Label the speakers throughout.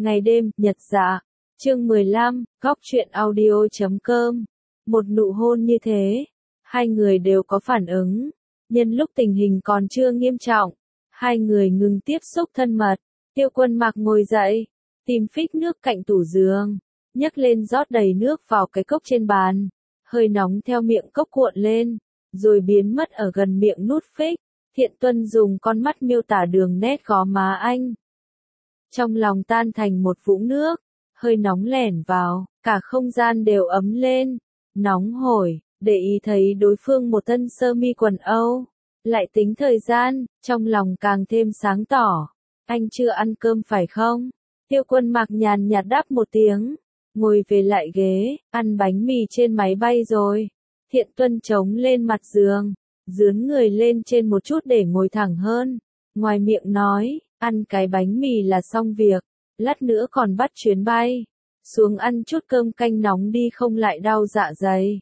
Speaker 1: Ngày đêm, nhật dạ. Chương 15, góc truyện audio.com. Một nụ hôn như thế, hai người đều có phản ứng. Nhân lúc tình hình còn chưa nghiêm trọng, hai người ngừng tiếp xúc thân mật. Tiêu Quân Mặc ngồi dậy, tìm phích nước cạnh tủ giường, nhấc lên rót đầy nước vào cái cốc trên bàn, hơi nóng theo miệng cốc cuộn lên, rồi biến mất ở gần miệng nút phích. Thiện Tuân dùng con mắt miêu tả đường nét gò má anh. Trong lòng tan thành một vũng nước, hơi nóng lẻn vào, cả không gian đều ấm lên, nóng hổi, để ý thấy đối phương một thân sơ mi quần Âu. Lại tính thời gian, trong lòng càng thêm sáng tỏ. Anh chưa ăn cơm phải không? Tiêu Quân Mặc nhàn nhạt đáp một tiếng, ngồi về lại ghế, ăn bánh mì trên máy bay rồi. Thiện Tuân chống lên mặt giường, dướn người lên trên một chút để ngồi thẳng hơn. Ngoài miệng nói, ăn cái bánh mì là xong việc, lát nữa còn bắt chuyến bay. Xuống ăn chút cơm canh nóng đi không lại đau dạ dày.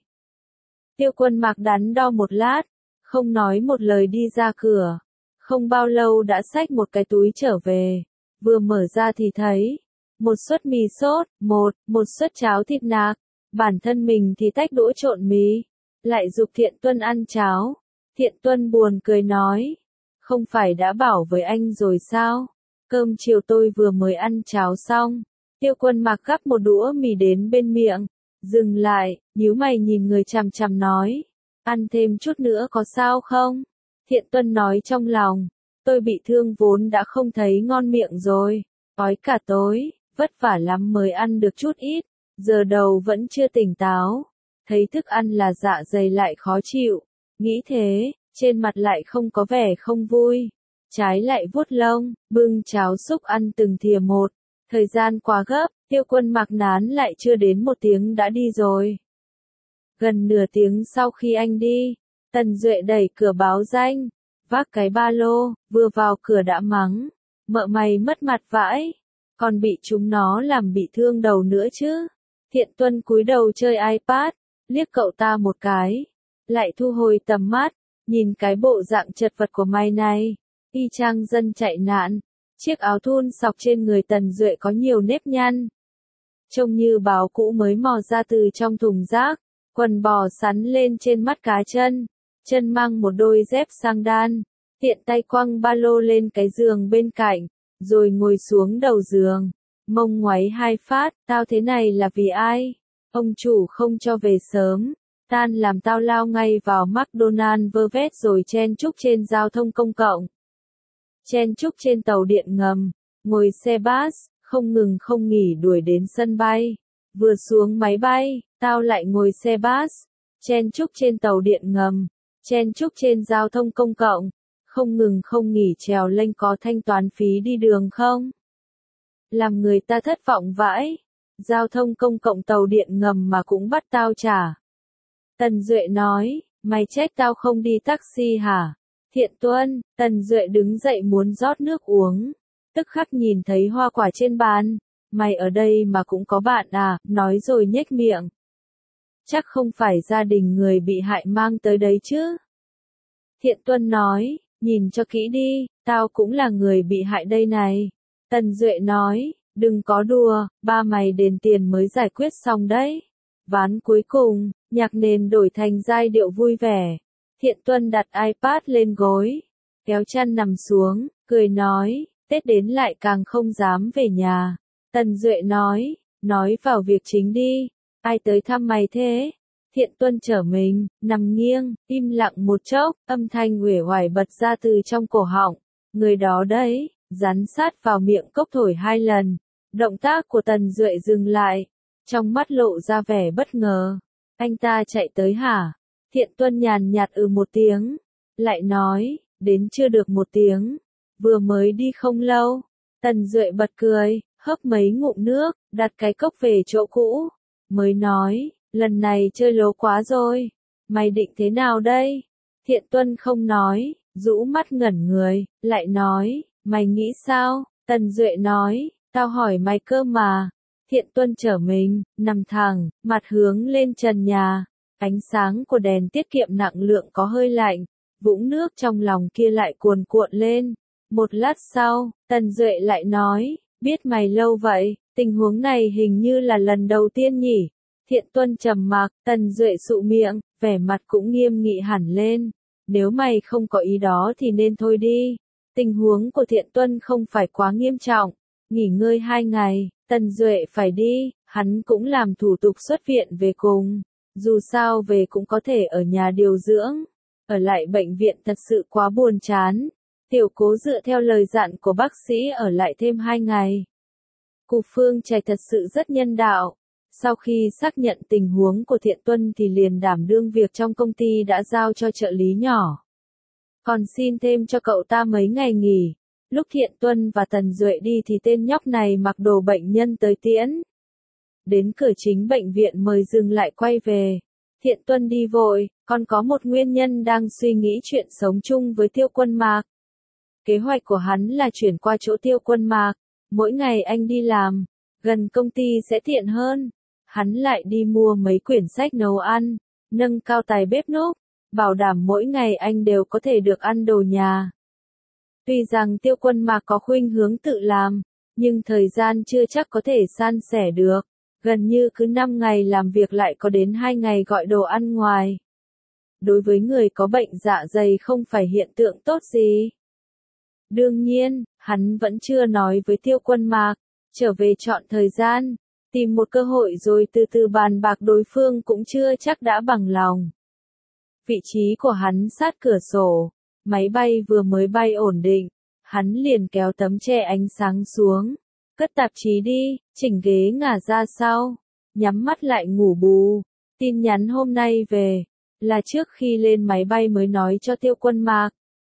Speaker 1: Tiêu Quân Mặc đắn đo một lát, không nói một lời đi ra cửa. Không bao lâu đã xách một cái túi trở về. Vừa mở ra thì thấy một suất mì sốt, một suất cháo thịt nạc. Bản thân mình thì tách đũa trộn mì, lại giục Thiện Tuân ăn cháo. Thiện Tuân buồn cười nói, không phải đã bảo với anh rồi sao? Cơm chiều tôi vừa mới ăn cháo xong. Tiêu Quân Mặc gắp một đũa mì đến bên miệng, dừng lại, nhíu mày nhìn người chằm chằm nói, ăn thêm chút nữa có sao không? Thiện Tuân nói trong lòng, tôi bị thương vốn đã không thấy ngon miệng rồi, ói cả tối, vất vả lắm mới ăn được chút ít, giờ đầu vẫn chưa tỉnh táo, thấy thức ăn là dạ dày lại khó chịu, nghĩ thế, trên mặt lại không có vẻ không vui, trái lại vuốt lông, bưng cháo xúc ăn từng thìa một. Thời gian quá gấp, Tiêu Quân Mặc nán lại chưa đến một tiếng đã đi rồi. Gần nửa tiếng sau khi anh đi, Tần Duệ đẩy cửa báo danh, vác cái ba lô, vừa vào cửa đã mắng, mợ mày mất mặt vãi, còn bị chúng nó làm bị thương đầu nữa chứ. Thiện Tuân cúi đầu chơi iPad, liếc cậu ta một cái, lại thu hồi tầm mắt, nhìn cái bộ dạng chật vật của mày này, y chang dân chạy nạn. Chiếc áo thun sọc trên người Tần Duệ có nhiều nếp nhăn, trông như báo cũ mới mò ra từ trong thùng rác, quần bò sắn lên trên mắt cá chân, chân mang một đôi dép sang đan, tiện tay quăng ba lô lên cái giường bên cạnh, rồi ngồi xuống đầu giường, mông ngoáy hai phát, tao thế này là vì ai? Ông chủ không cho về sớm, tan làm tao lao ngay vào McDonald vơ vét rồi chen chúc trên giao thông công cộng. Chen chúc trên tàu điện ngầm, ngồi xe bus, không ngừng không nghỉ đuổi đến sân bay. Vừa xuống máy bay, tao lại ngồi xe bus, chen chúc trên tàu điện ngầm, chen chúc trên giao thông công cộng, không ngừng không nghỉ trèo lênh có thanh toán phí đi đường không? Làm người ta thất vọng vãi, giao thông công cộng tàu điện ngầm mà cũng bắt tao trả. Tần Duệ nói, mày trách tao không đi taxi hả? Thiện Tuân, Tần Duệ đứng dậy muốn rót nước uống, tức khắc nhìn thấy hoa quả trên bàn, mày ở đây mà cũng có bạn à, nói rồi nhếch miệng. Chắc không phải gia đình người bị hại mang tới đấy chứ. Thiện Tuân nói, nhìn cho kỹ đi, tao cũng là người bị hại đây này. Tần Duệ nói, đừng có đùa, ba mày đền tiền mới giải quyết xong đấy. Ván cuối cùng, nhạc nền đổi thành giai điệu vui vẻ. Thiện Tuân đặt iPad lên gối, kéo chăn nằm xuống, cười nói, Tết đến lại càng không dám về nhà. Tần Duệ nói vào việc chính đi, ai tới thăm mày thế? Thiện Tuân trở mình, nằm nghiêng, im lặng một chốc, âm thanh uể oải bật ra từ trong cổ họng. Người đó đấy, dán sát vào miệng cốc thổi 2 lần. Động tác của Tần Duệ dừng lại, trong mắt lộ ra vẻ bất ngờ. Anh ta chạy tới hả? Thiện Tuân nhàn nhạt một tiếng, lại nói, đến chưa được một tiếng, vừa mới đi không lâu. Tần Duệ bật cười, hớp mấy ngụm nước, đặt cái cốc về chỗ cũ, mới nói, lần này chơi lố quá rồi, mày định thế nào đây? Thiện Tuân không nói, rũ mắt ngẩn người, lại nói, mày nghĩ sao? Tần Duệ nói, tao hỏi mày cơ mà. Thiện Tuân trở mình, nằm thẳng, mặt hướng lên trần nhà. Ánh sáng của đèn tiết kiệm năng lượng có hơi lạnh, vũng nước trong lòng kia lại cuồn cuộn lên. Một lát sau, Tần Duệ lại nói, Biết mày lâu vậy, tình huống này hình như là lần đầu tiên nhỉ. Thiện Tuân trầm mặc, Tần Duệ sụ miệng, vẻ mặt cũng nghiêm nghị hẳn lên. Nếu mày không có ý đó thì nên thôi đi. Tình huống của Thiện Tuân không phải quá nghiêm trọng. Nghỉ ngơi 2 ngày, Tần Duệ phải đi, hắn cũng làm thủ tục xuất viện về cùng. Dù sao về cũng có thể ở nhà điều dưỡng. Ở lại bệnh viện thật sự quá buồn chán. Tiểu Cố dựa theo lời dặn của bác sĩ ở lại thêm 2 ngày. Cục Phương Trạch thật sự rất nhân đạo. Sau khi xác nhận tình huống của Thiện Tuân thì liền đảm đương việc trong công ty đã giao cho trợ lý nhỏ. Còn xin thêm cho cậu ta mấy ngày nghỉ. Lúc Thiện Tuân và Tần Duệ đi thì tên nhóc này mặc đồ bệnh nhân tới tiễn. Đến cửa chính bệnh viện mời dừng lại quay về. Thiện Tuân đi vội, còn có một nguyên nhân đang suy nghĩ chuyện sống chung với Tiêu Quân Mạc. Kế hoạch của hắn là chuyển qua chỗ Tiêu Quân Mạc. Mỗi ngày anh đi làm, gần công ty sẽ tiện hơn. Hắn lại đi mua mấy quyển sách nấu ăn, nâng cao tài bếp núc, bảo đảm mỗi ngày anh đều có thể được ăn đồ nhà. Tuy rằng Tiêu Quân Mạc có khuynh hướng tự làm, nhưng thời gian chưa chắc có thể san sẻ được. Gần như cứ 5 ngày làm việc lại có đến 2 ngày gọi đồ ăn ngoài. Đối với người có bệnh dạ dày không phải hiện tượng tốt gì. Đương nhiên, hắn vẫn chưa nói với Tiêu Quân Mạc, trở về chọn thời gian, tìm một cơ hội rồi từ từ bàn bạc đối phương cũng chưa chắc đã bằng lòng. Vị trí của hắn sát cửa sổ, máy bay vừa mới bay ổn định, hắn liền kéo tấm che ánh sáng xuống, cất tạp chí đi, chỉnh ghế ngả ra sau, nhắm mắt lại ngủ bù. Tin nhắn hôm nay về, là trước khi lên máy bay mới nói cho Tiêu Quân Mạc.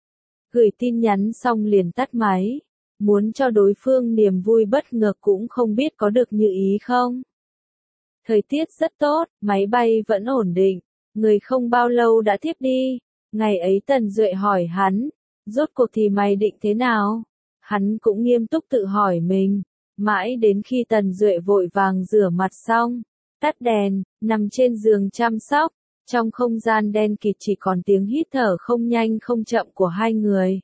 Speaker 1: Gửi tin nhắn xong liền tắt máy, muốn cho đối phương niềm vui bất ngờ cũng không biết có được như ý không. Thời tiết rất tốt, máy bay vẫn ổn định, người không bao lâu đã thiếp đi. Ngày ấy Tần Duệ hỏi hắn, rốt cuộc thì mày định thế nào? Hắn cũng nghiêm túc tự hỏi mình, mãi đến khi Tần Duệ vội vàng rửa mặt xong, tắt đèn, nằm trên giường chăm sóc. Trong không gian đen kịt chỉ còn tiếng hít thở không nhanh không chậm của hai người.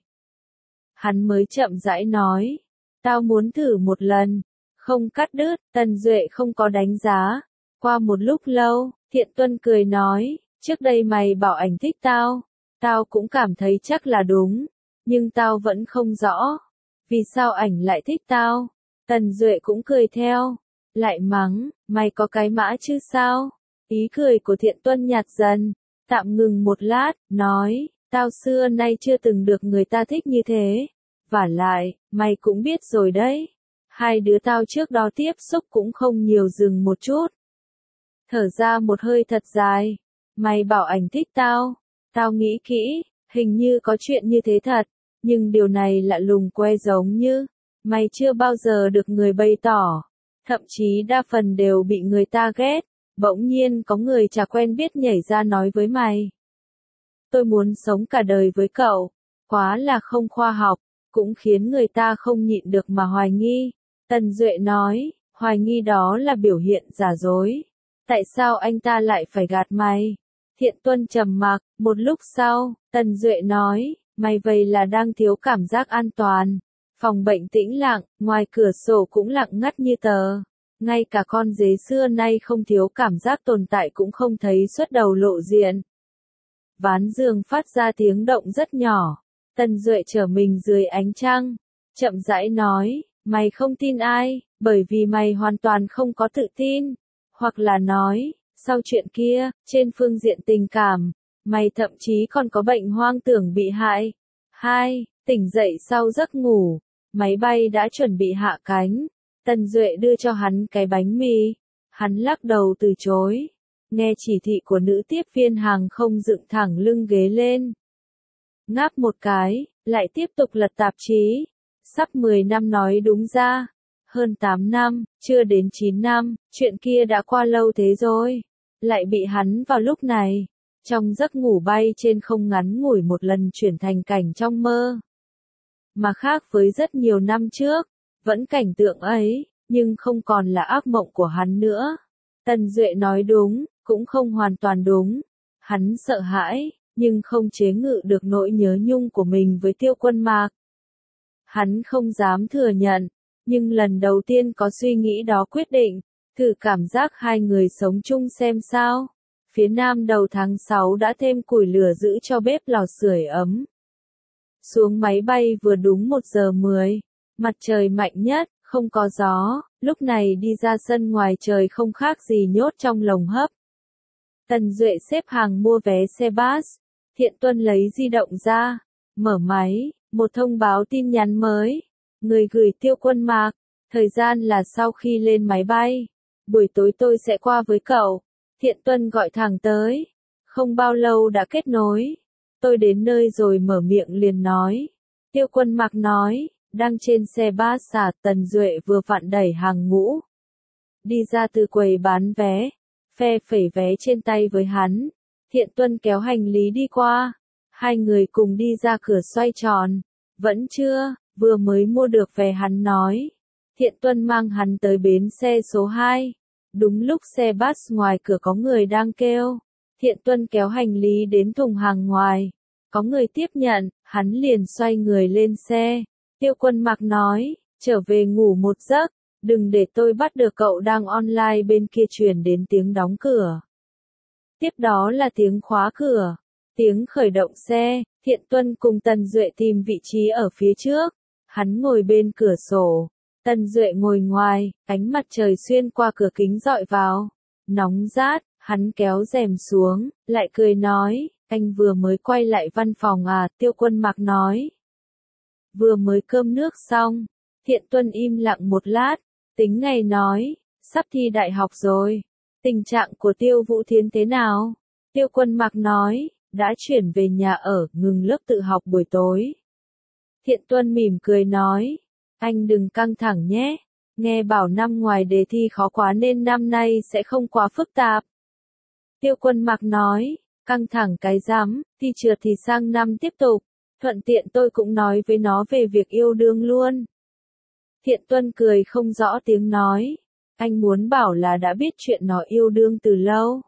Speaker 1: Hắn mới chậm rãi nói, tao muốn thử một lần, không cắt đứt. Tần Duệ không có đánh giá. Qua một lúc lâu, Thiện Tuân cười nói, trước đây mày bảo ảnh thích tao, tao cũng cảm thấy chắc là đúng, nhưng tao vẫn không rõ, vì sao ảnh lại thích tao. Tần Duệ cũng cười theo, lại mắng, mày có cái mã chứ sao? Ý cười của Thiện Tuân nhạt dần, tạm ngừng một lát, nói, tao xưa nay chưa từng được người ta thích như thế. Vả lại, mày cũng biết rồi đấy. Hai đứa tao trước đó tiếp xúc cũng không nhiều, dừng một chút. Thở ra một hơi thật dài. Mày bảo ảnh thích tao. Tao nghĩ kỹ, hình như có chuyện như thế thật. Nhưng điều này lạ lùng que giống như, mày chưa bao giờ được người bày tỏ. Thậm chí đa phần đều bị người ta ghét. Bỗng nhiên có người chả quen biết nhảy ra nói với mày. Tôi muốn sống cả đời với cậu. Quá là không khoa học, cũng khiến người ta không nhịn được mà hoài nghi. Tần Duệ nói, hoài nghi đó là biểu hiện giả dối. Tại sao anh ta lại phải gạt mày? Thiện Tuân trầm mặc, một lúc sau, Tần Duệ nói, mày vậy là đang thiếu cảm giác an toàn. Phòng bệnh tĩnh lặng, ngoài cửa sổ cũng lặng ngắt như tờ. Ngay cả con dế xưa nay không thiếu cảm giác tồn tại cũng không thấy xuất đầu lộ diện. Ván giường phát ra tiếng động rất nhỏ. Tần Duệ trở mình dưới ánh trăng, chậm rãi nói, mày không tin ai, bởi vì mày hoàn toàn không có tự tin. Hoặc là nói, sau chuyện kia, trên phương diện tình cảm, mày thậm chí còn có bệnh hoang tưởng bị hại. 2. Tỉnh dậy sau giấc ngủ, máy bay đã chuẩn bị hạ cánh. Tần Duệ đưa cho hắn cái bánh mì. Hắn lắc đầu từ chối. Nghe chỉ thị của nữ tiếp viên hàng không dựng thẳng lưng ghế lên. Ngáp một cái, lại tiếp tục lật tạp chí. Sắp 10 năm nói đúng ra. Hơn 8 năm, chưa đến 9 năm, chuyện kia đã qua lâu thế rồi. Lại bị hắn vào lúc này. Trong giấc ngủ bay trên không ngắn ngủi một lần chuyển thành cảnh trong mơ. Mà khác với rất nhiều năm trước. Vẫn cảnh tượng ấy, nhưng không còn là ác mộng của hắn nữa. Tần Duệ nói đúng, cũng không hoàn toàn đúng. Hắn sợ hãi, nhưng không chế ngự được nỗi nhớ nhung của mình với Tiêu Quân Mạc. Hắn không dám thừa nhận, Nhưng lần đầu tiên có suy nghĩ đó quyết định, thử cảm giác hai người sống chung xem sao. Phía nam đầu tháng 6 đã thêm củi lửa giữ cho bếp lò sưởi ấm. Xuống máy bay vừa đúng 1 giờ 10, mặt trời mạnh nhất, không có gió, lúc này đi ra sân ngoài trời không khác gì nhốt trong lồng hấp. Tần Duệ xếp hàng mua vé xe bus, Thiện Tuân lấy di động ra, mở máy, một thông báo tin nhắn mới. Người gửi Tiêu Quân Mạc, thời gian là sau khi lên máy bay. Buổi tối tôi sẽ qua với cậu. Thiện Tuân gọi thẳng tới. Không bao lâu đã kết nối. Tôi đến nơi rồi mở miệng liền nói. Tiêu Quân Mạc nói, đang trên xe bus xả. Tần Duệ vừa vặn đẩy hàng ngũ. Đi ra từ quầy bán vé, phe phẩy vé trên tay với hắn. Thiện Tuân kéo hành lý đi qua. Hai người cùng đi ra cửa xoay tròn. Vẫn chưa, vừa mới mua được vé hắn nói. Thiện Tuân mang hắn tới bến xe số 2. Đúng lúc xe bus ngoài cửa có người đang kêu. Thiện Tuân kéo hành lý đến thùng hàng ngoài. Có người tiếp nhận, hắn liền xoay người lên xe. Tiêu Quân Mạc nói, trở về ngủ một giấc, đừng để tôi bắt được cậu đang online. Bên kia truyền đến tiếng đóng cửa. Tiếp đó là tiếng khóa cửa, tiếng khởi động xe. Thiện Tuân cùng Tần Duệ tìm vị trí ở phía trước. Hắn ngồi bên cửa sổ. Tần Duệ ngồi ngoài, ánh mặt trời xuyên qua cửa kính rọi vào. Nóng rát, hắn kéo rèm xuống, lại cười nói, anh vừa mới quay lại văn phòng à? Tiêu Quân Mạc nói. Vừa mới cơm nước xong. Thiện Tuân im lặng một lát, tính ngày nói, sắp thi đại học rồi. Tình trạng của Tiêu Vũ Thiến thế nào? Tiêu Quân Mạc nói, đã chuyển về nhà ở, ngừng lớp tự học buổi tối. Thiện Tuân mỉm cười nói, anh đừng căng thẳng nhé, nghe bảo năm ngoài đề thi khó quá nên năm nay sẽ không quá phức tạp. Tiêu Quân Mạc nói, căng thẳng cái rắm, thi trượt thì sang năm tiếp tục, thuận tiện tôi cũng nói với nó về việc yêu đương luôn. Thiện Tuân cười không rõ tiếng nói, anh muốn bảo là đã biết chuyện nó yêu đương từ lâu.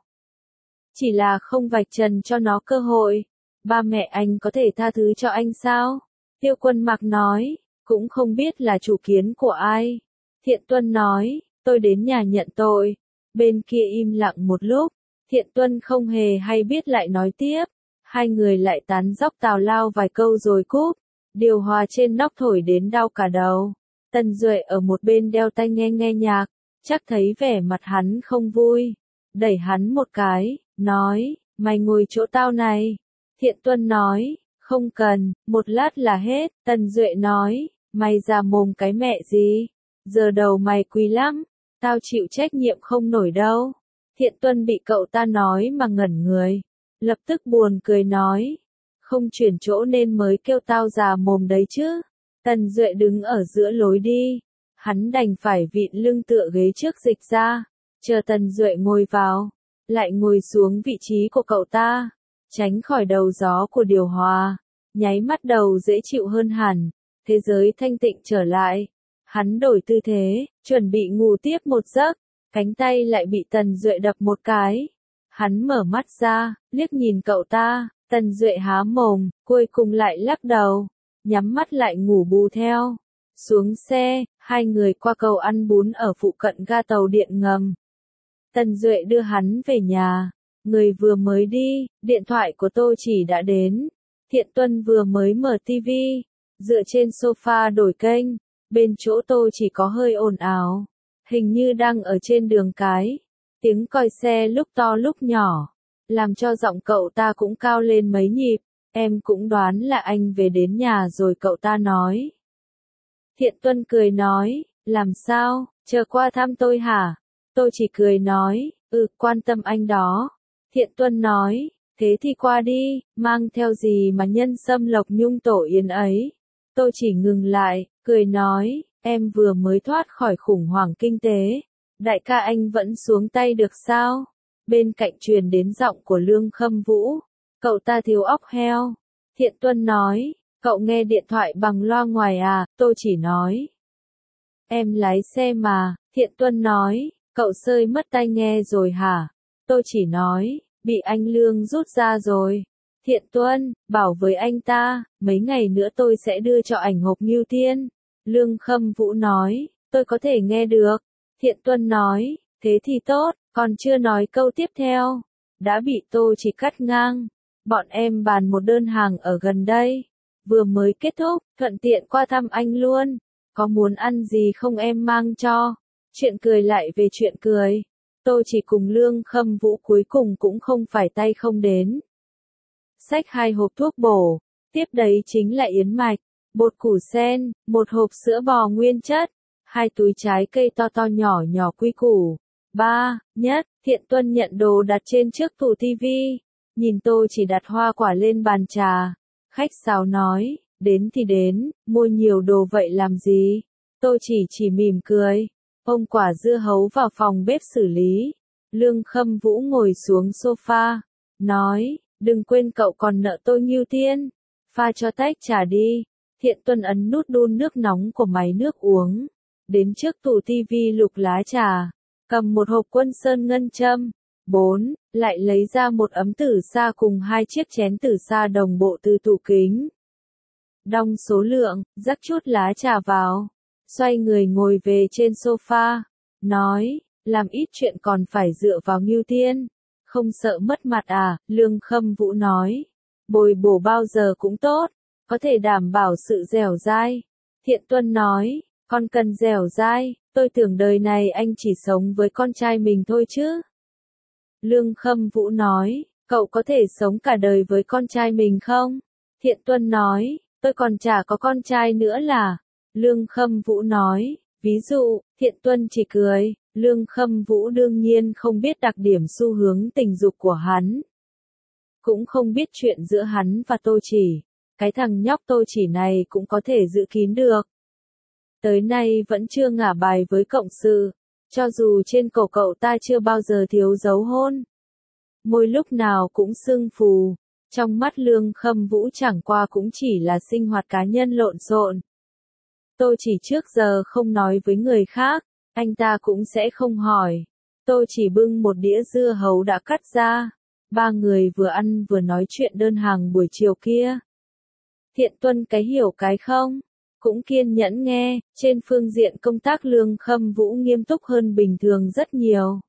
Speaker 1: Chỉ là không vạch trần cho nó cơ hội. Ba mẹ anh có thể tha thứ cho anh sao? Tiêu Quân Mạc nói, cũng không biết là chủ kiến của ai. Thiện Tuân nói, tôi đến nhà nhận tội. Bên kia im lặng một lúc, Thiện Tuân không hề hay biết lại nói tiếp. Hai người lại tán dóc tào lao vài câu rồi cúp. Điều hòa trên nóc thổi đến đau cả đầu. Tần Duệ ở một bên đeo tai nghe nhạc, chắc thấy vẻ mặt hắn không vui. Đẩy hắn một cái, nói, mày ngồi chỗ tao này. Thiện Tuân nói, không cần, một lát là hết. Tần Duệ nói, mày già mồm cái mẹ gì? Giờ đầu mày quý lắm, tao chịu trách nhiệm không nổi đâu. Thiện Tuân bị cậu ta nói mà ngẩn người, lập tức buồn cười nói, không chuyển chỗ nên mới kêu tao già mồm đấy chứ. Tần Duệ đứng ở giữa lối đi, hắn đành phải vịn lưng tựa ghế trước dịch ra, chờ Tần Duệ ngồi vào, lại ngồi xuống vị trí của cậu ta, tránh khỏi đầu gió của điều hòa, nháy mắt đầu dễ chịu hơn hẳn, thế giới thanh tịnh trở lại. Hắn đổi tư thế, chuẩn bị ngủ tiếp một giấc, cánh tay lại bị Tần Duệ đập một cái. Hắn mở mắt ra, liếc nhìn cậu ta, Tần Duệ há mồm, cuối cùng lại lắc đầu, nhắm mắt lại ngủ bù theo. Xuống xe, hai người qua cầu ăn bún ở phụ cận ga tàu điện ngầm. Tần Duệ đưa hắn về nhà. Người vừa mới đi, điện thoại của Tô Chỉ đã đến. Thiện Tuân vừa mới mở tivi, dựa trên sofa đổi kênh. Bên chỗ Tô Chỉ có hơi ồn ào, hình như đang ở trên đường cái. Tiếng còi xe lúc to lúc nhỏ, làm cho giọng cậu ta cũng cao lên mấy nhịp. Em cũng đoán là anh về đến nhà rồi, cậu ta nói. Thiện Tuân cười nói, làm sao, chờ qua thăm tôi hả? Tô Chỉ cười nói, quan tâm anh đó. Thiện Tuân nói, thế thì qua đi, mang theo gì mà nhân sâm lộc nhung tổ yến ấy. Tô Chỉ ngừng lại, cười nói, em vừa mới thoát khỏi khủng hoảng kinh tế. Đại ca anh vẫn xuống tay được sao? Bên cạnh truyền đến giọng của Lương Khâm Vũ. Cậu ta thiếu óc heo. Thiện Tuân nói, cậu nghe điện thoại bằng loa ngoài à? Tô Chỉ nói, em lái xe mà. Thiện Tuân nói, cậu sơi mất tai nghe rồi hả? Tô Chỉ nói, bị anh Lương rút ra rồi. Thiện Tuân, bảo với anh ta, mấy ngày nữa tôi sẽ đưa cho ảnh hộp Ngưu Thiên. Lương Khâm Vũ nói, tôi có thể nghe được. Thiện Tuân nói, thế thì tốt, còn chưa nói câu tiếp theo. Đã bị Tô Chỉ cắt ngang. Bọn em bàn một đơn hàng ở gần đây. Vừa mới kết thúc, thuận tiện qua thăm anh luôn. Có muốn ăn gì không em mang cho. Chuyện cười lại về chuyện cười. Tô Chỉ cùng Lương Khâm Vũ cuối cùng cũng không phải tay không đến. Xách 2 hộp thuốc bổ. Tiếp đấy chính là yến mạch, bột củ sen, 1 hộp sữa bò nguyên chất, 2 túi trái cây to to nhỏ nhỏ quy củ. 3. Nhất, Thiện Tuân nhận đồ đặt trên trước tủ tivi. Nhìn Tô Chỉ đặt hoa quả lên bàn trà. Khách sáo nói, đến thì đến, mua nhiều đồ vậy làm gì? Tô chỉ mỉm cười. Ông quả dưa hấu vào phòng bếp xử lý. Lương Khâm Vũ ngồi xuống sofa. Nói, đừng quên cậu còn nợ tôi Ngưu Tiên. Pha cho tách trà đi. Thiện Tuân ấn nút đun nước nóng của máy nước uống. Đến trước tủ tivi lục lá trà. Cầm một hộp Quân Sơn ngân châm. 4. Lại lấy ra một ấm tử sa cùng 2 chiếc chén tử sa đồng bộ từ tủ kính. Đong số lượng, rắc chút lá trà vào. Xoay người ngồi về trên sofa. Nói, làm ít chuyện còn phải dựa vào Ngưu Tiên. Không sợ mất mặt à, Lương Khâm Vũ nói. Bồi bổ bao giờ cũng tốt, có thể đảm bảo sự dẻo dai. Thiện Tuân nói, con cần dẻo dai, tôi tưởng đời này anh chỉ sống với con trai mình thôi chứ. Lương Khâm Vũ nói, cậu có thể sống cả đời với con trai mình không? Thiện Tuân nói, tôi còn chả có con trai nữa là. Lương Khâm Vũ nói, ví dụ, Thiện Tuân chỉ cười. Lương Khâm Vũ đương nhiên không biết đặc điểm xu hướng tình dục của hắn. Cũng không biết chuyện giữa hắn và Tô Chỉ. Cái thằng nhóc Tô Chỉ này cũng có thể giữ kín được. Tới nay vẫn chưa ngả bài với cộng sự. Cho dù trên cổ cậu ta chưa bao giờ thiếu dấu hôn. Môi lúc nào cũng sưng phù. Trong mắt Lương Khâm Vũ chẳng qua cũng chỉ là sinh hoạt cá nhân lộn xộn. Tô Chỉ trước giờ không nói với người khác. Anh ta cũng sẽ không hỏi. Tô Chỉ bưng một đĩa dưa hấu đã cắt ra. 3 người vừa ăn vừa nói chuyện đơn hàng buổi chiều kia. Thiện Tuân cái hiểu cái không, cũng kiên nhẫn nghe. Trên phương diện công tác Lương Khâm Vũ nghiêm túc hơn bình thường rất nhiều.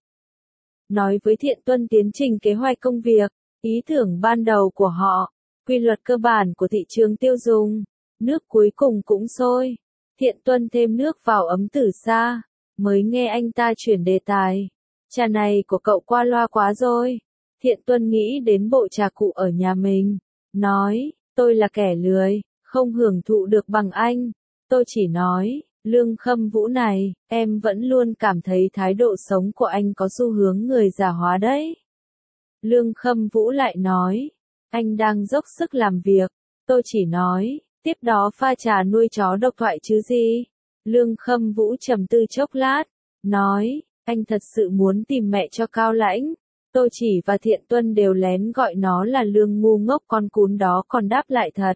Speaker 1: Nói với Thiện Tuân tiến trình kế hoạch công việc, ý tưởng ban đầu của họ, quy luật cơ bản của thị trường tiêu dùng. Nước cuối cùng cũng sôi. Thiện Tuân thêm nước vào ấm tử sa. Mới nghe anh ta chuyển đề tài. Trà này của cậu qua loa quá rồi. Thiện Tuân nghĩ đến bộ trà cụ ở nhà mình. Nói, tôi là kẻ lười, không hưởng thụ được bằng anh. Tôi chỉ nói, Lương Khâm Vũ này, em vẫn luôn cảm thấy thái độ sống của anh có xu hướng người già hóa đấy. Lương Khâm Vũ lại nói, anh đang dốc sức làm việc. Tôi chỉ nói, tiếp đó pha trà nuôi chó độc thoại chứ gì. Lương Khâm Vũ trầm tư chốc lát, nói, anh thật sự muốn tìm mẹ cho Cao Lãnh. Tô Chỉ và Thiện Tuân đều lén gọi nó là Lương ngu ngốc, con cún đó còn đáp lại thật.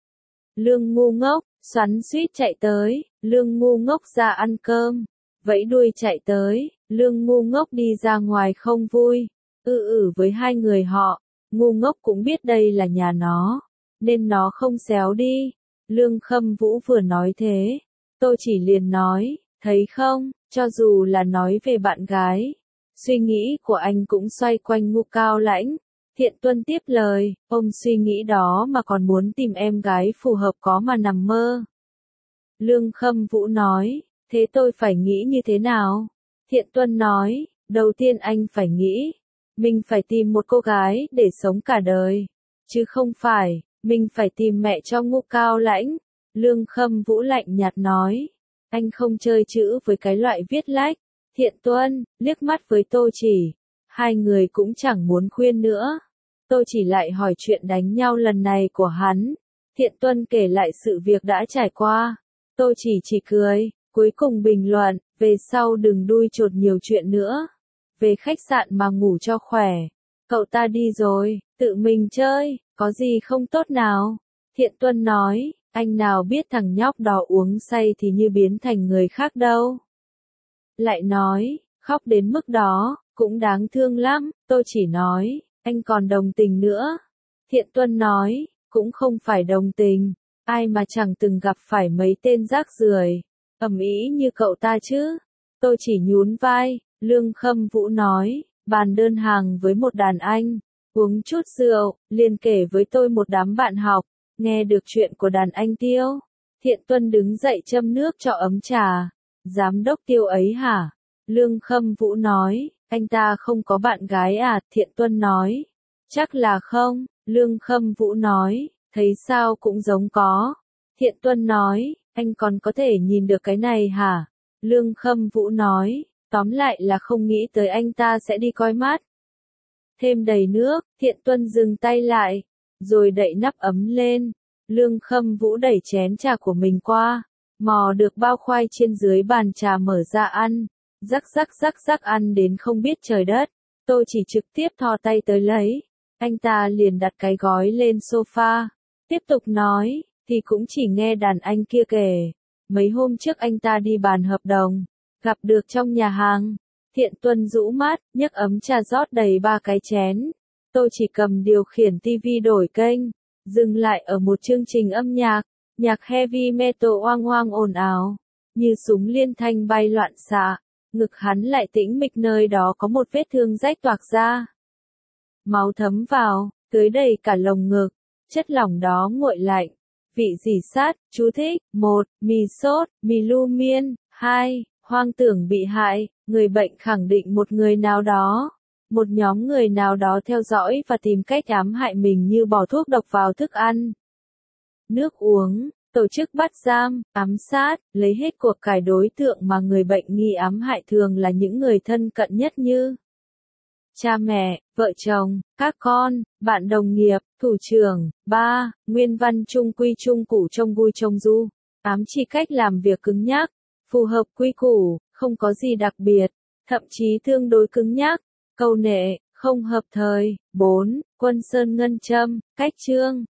Speaker 1: Lương ngu ngốc, xoắn xuýt chạy tới. Lương ngu ngốc ra ăn cơm. Vẫy đuôi chạy tới. Lương ngu ngốc đi ra ngoài không vui. Với 2 người họ. Ngu ngốc cũng biết đây là nhà nó, nên nó không xéo đi. Lương Khâm Vũ vừa nói thế, Tô Chỉ liền nói, thấy không, cho dù là nói về bạn gái, suy nghĩ của anh cũng xoay quanh Ngô Cao Lãnh. Thiện Tuân tiếp lời, ông suy nghĩ đó mà còn muốn tìm em gái phù hợp có mà nằm mơ. Lương Khâm Vũ nói, thế tôi phải nghĩ như thế nào? Thiện Tuân nói, đầu tiên anh phải nghĩ, mình phải tìm một cô gái để sống cả đời, chứ không phải, mình phải tìm mẹ cho Ngô Cao Lãnh. Lương Khâm Vũ lạnh nhạt nói, anh không chơi chữ với cái loại viết lách. Thiện Tuân liếc mắt với Tô Chỉ, 2 người cũng chẳng muốn khuyên nữa. Tô Chỉ lại hỏi chuyện đánh nhau lần này của hắn. Thiện Tuân kể lại sự việc đã trải qua. Tô Chỉ cười, cuối cùng bình luận, về sau đừng đui chột nhiều chuyện nữa. Về khách sạn mà ngủ cho khỏe. Cậu ta đi rồi, tự mình chơi, có gì không tốt nào? Thiện Tuân nói, anh nào biết thằng nhóc đó uống say thì như biến thành người khác đâu. Lại nói, khóc đến mức đó, cũng đáng thương lắm. Tôi chỉ nói, anh còn đồng tình nữa. Thiện Tuân nói, cũng không phải đồng tình. Ai mà chẳng từng gặp phải mấy tên rác rưởi, ầm ĩ như cậu ta chứ. Tôi chỉ nhún vai, Lương Khâm Vũ nói, bàn đơn hàng với một đàn anh, uống chút rượu, liền kể với tôi một đám bạn học, nghe được chuyện của đàn anh Tiêu. Thiện Tuân đứng dậy châm nước cho ấm trà. Giám đốc Tiêu ấy hả? Lương Khâm Vũ nói, anh ta không có bạn gái à? Thiện Tuân nói, chắc là không. Lương Khâm Vũ nói, thấy sao cũng giống có. Thiện Tuân nói, anh còn có thể nhìn được cái này hả? Lương Khâm Vũ nói, tóm lại là không nghĩ tới anh ta sẽ đi coi mắt. Thêm đầy nước, Thiện Tuân dừng tay lại, rồi đậy nắp ấm lên. Lương Khâm Vũ đẩy chén trà của mình qua, mò được bao khoai trên dưới bàn trà mở ra ăn, rắc rắc rắc rắc ăn đến không biết trời đất. Tôi chỉ trực tiếp thò tay tới lấy, anh ta liền đặt cái gói lên sofa, tiếp tục nói, thì cũng chỉ nghe đàn anh kia kể, mấy hôm trước anh ta đi bàn hợp đồng, gặp được trong nhà hàng. Thiện Tuân rũ mắt, nhấc ấm trà rót đầy 3 cái chén. Tôi chỉ cầm điều khiển tivi đổi kênh, dừng lại ở một chương trình âm nhạc, nhạc heavy metal oang oang ồn ào, như súng liên thanh bay loạn xạ. Ngực hắn lại tĩnh mịch, nơi đó có một vết thương rách toạc ra. Máu thấm vào, tưới đầy cả lồng ngực, chất lỏng đó nguội lạnh. Vị rỉ sắt, chú thích, 1. Mì sốt, mì lu miên, 2. Hoang tưởng bị hại, người bệnh khẳng định một người nào đó. Một nhóm người nào đó theo dõi và tìm cách ám hại mình như bỏ thuốc độc vào thức ăn, nước uống, tổ chức bắt giam, ám sát, lấy hết của cải. Đối tượng mà người bệnh nghi ám hại thường là những người thân cận nhất như cha mẹ, vợ chồng, các con, bạn đồng nghiệp, thủ trưởng. 3. Nguyên văn trung quy trung củ trông vui trông du. Ám chỉ cách làm việc cứng nhắc, phù hợp quy củ, không có gì đặc biệt, thậm chí tương đối cứng nhắc, câu nệ, không hợp thời. 4. Quân Sơn Ngân Châm, cách chương.